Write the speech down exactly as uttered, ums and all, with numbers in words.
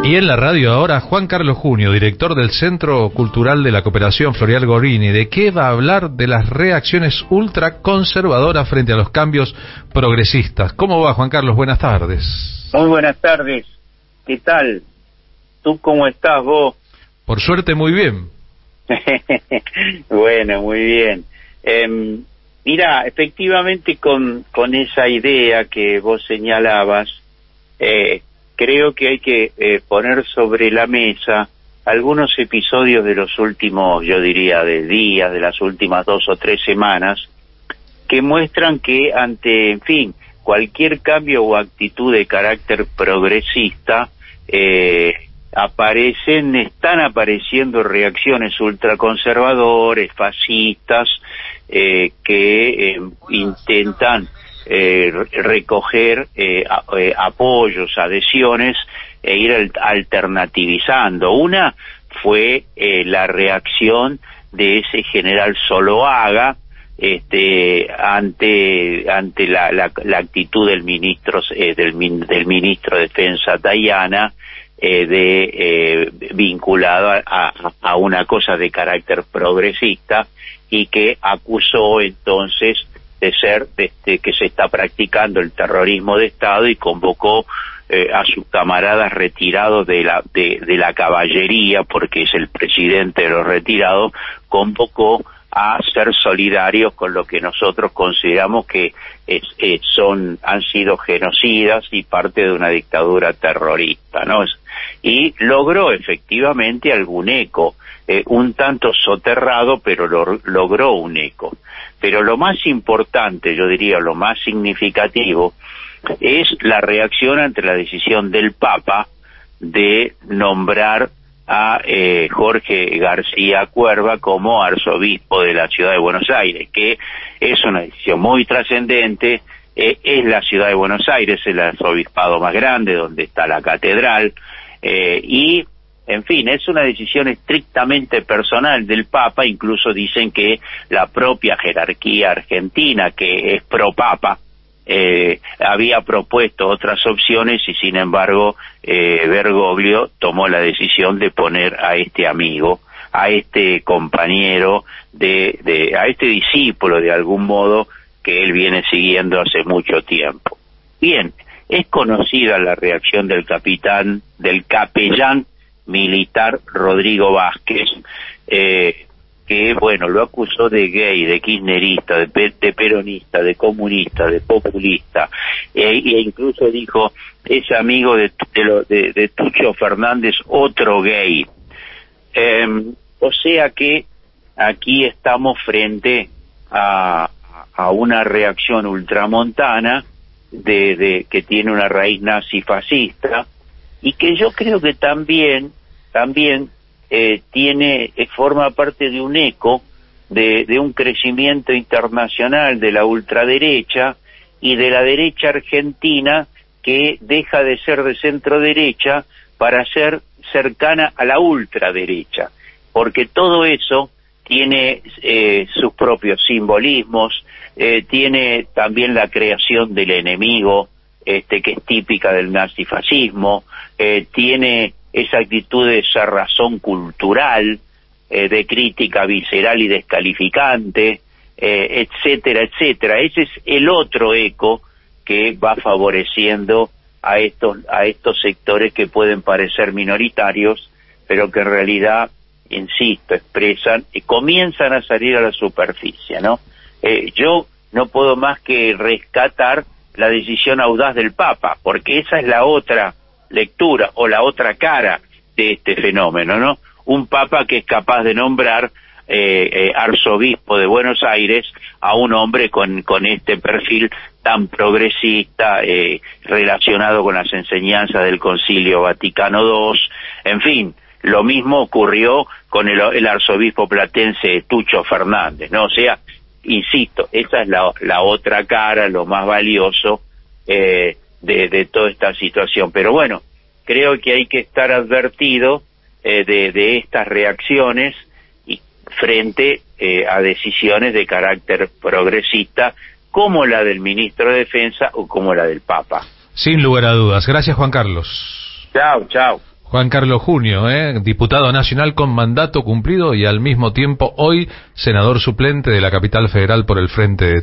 Y en la radio ahora, Juan Carlos Junio, director del Centro Cultural de la Cooperación Floreal Gorini. ¿De qué va a hablar? De las reacciones ultraconservadoras frente a los cambios progresistas. ¿Cómo va, Juan Carlos? Buenas tardes. Muy buenas tardes. ¿Qué tal? ¿Tú cómo estás, vos? Por suerte, muy bien. Bueno, muy bien. Eh, mira, efectivamente con, con esa idea que vos señalabas, eh, creo que hay que eh, poner sobre la mesa algunos episodios de los últimos, yo diría, de días, de las últimas dos o tres semanas, que muestran que ante, en fin, cualquier cambio o actitud de carácter progresista, eh, aparecen, están apareciendo reacciones ultraconservadores, fascistas, eh, que eh, intentan eh, recoger eh, a, eh, apoyos, adhesiones e ir al, alternativizando. Una fue eh, la reacción de ese general Soloaga este ante ante la, la, la actitud del ministro eh, del, del ministro de Defensa Tayana, eh, de eh, vinculado a, a, a una cosa de carácter progresista, y que acusó entonces de ser de, de que se está practicando el terrorismo de Estado, y convocó eh, a sus camaradas retirados de la de, de la caballería, porque es el presidente de los retirados, convocó a ser solidarios con lo que nosotros consideramos que es, es, son han sido genocidas y parte de una dictadura terrorista, ¿no? Y logró efectivamente algún eco, eh, un tanto soterrado, pero lo, logró un eco. Pero lo más importante, yo diría, lo más significativo, es la reacción ante la decisión del Papa de nombrar a eh, Jorge García Cuerva como arzobispo de la ciudad de Buenos Aires, que es una decisión muy trascendente. Eh, es la ciudad de Buenos Aires el arzobispado más grande, donde está la catedral, eh, y en fin, es una decisión estrictamente personal del Papa. Incluso dicen que la propia jerarquía argentina, que es pro Papa, Eh, había propuesto otras opciones, y sin embargo eh, Bergoglio tomó la decisión de poner a este amigo, a este compañero, de, de a este discípulo de algún modo, que él viene siguiendo hace mucho tiempo. Bien, es conocida la reacción del capitán, del capellán militar Rodrigo Vázquez, eh, que, bueno, lo acusó de gay, de kirchnerista, de, pe de peronista, de comunista, de populista, e, e incluso dijo, es amigo de, de, lo, de, de Tucho Fernández, otro gay. Eh, o sea que aquí estamos frente a, a una reacción ultramontana de, de que tiene una raíz nazi-fascista, y que yo creo que también, también Eh, tiene eh, forma parte de un eco de, de un crecimiento internacional de la ultraderecha y de la derecha argentina, que deja de ser de centro derecha para ser cercana a la ultraderecha, porque todo eso tiene eh, sus propios simbolismos, eh, tiene también la creación del enemigo, este que es típica del nazifascismo, eh, tiene esa actitud de cerrazón cultural, eh, de crítica visceral y descalificante, eh, etcétera, etcétera. Ese es el otro eco que va favoreciendo a estos a estos sectores que pueden parecer minoritarios, pero que en realidad, insisto, expresan y comienzan a salir a la superficie, ¿no? Eh, yo no puedo más que rescatar la decisión audaz del Papa, porque esa es la otra lectura o la otra cara de este fenómeno, ¿no? Un Papa que es capaz de nombrar eh, eh, arzobispo de Buenos Aires a un hombre con, con este perfil tan progresista, eh, relacionado con las enseñanzas del Concilio Vaticano segundo. En fin, lo mismo ocurrió con el, el arzobispo platense Tucho Fernández, ¿no? O sea, insisto, esa es la, la otra cara, lo más valioso eh, de, de toda esta situación. Pero bueno, creo que hay que estar advertido eh, de, de estas reacciones y frente eh, a decisiones de carácter progresista, como la del ministro de Defensa o como la del Papa. Sin lugar a dudas. Gracias, Juan Carlos. Chao, chao. Juan Carlos Junio, ¿eh? Diputado nacional con mandato cumplido y al mismo tiempo hoy senador suplente de la capital federal por el Frente de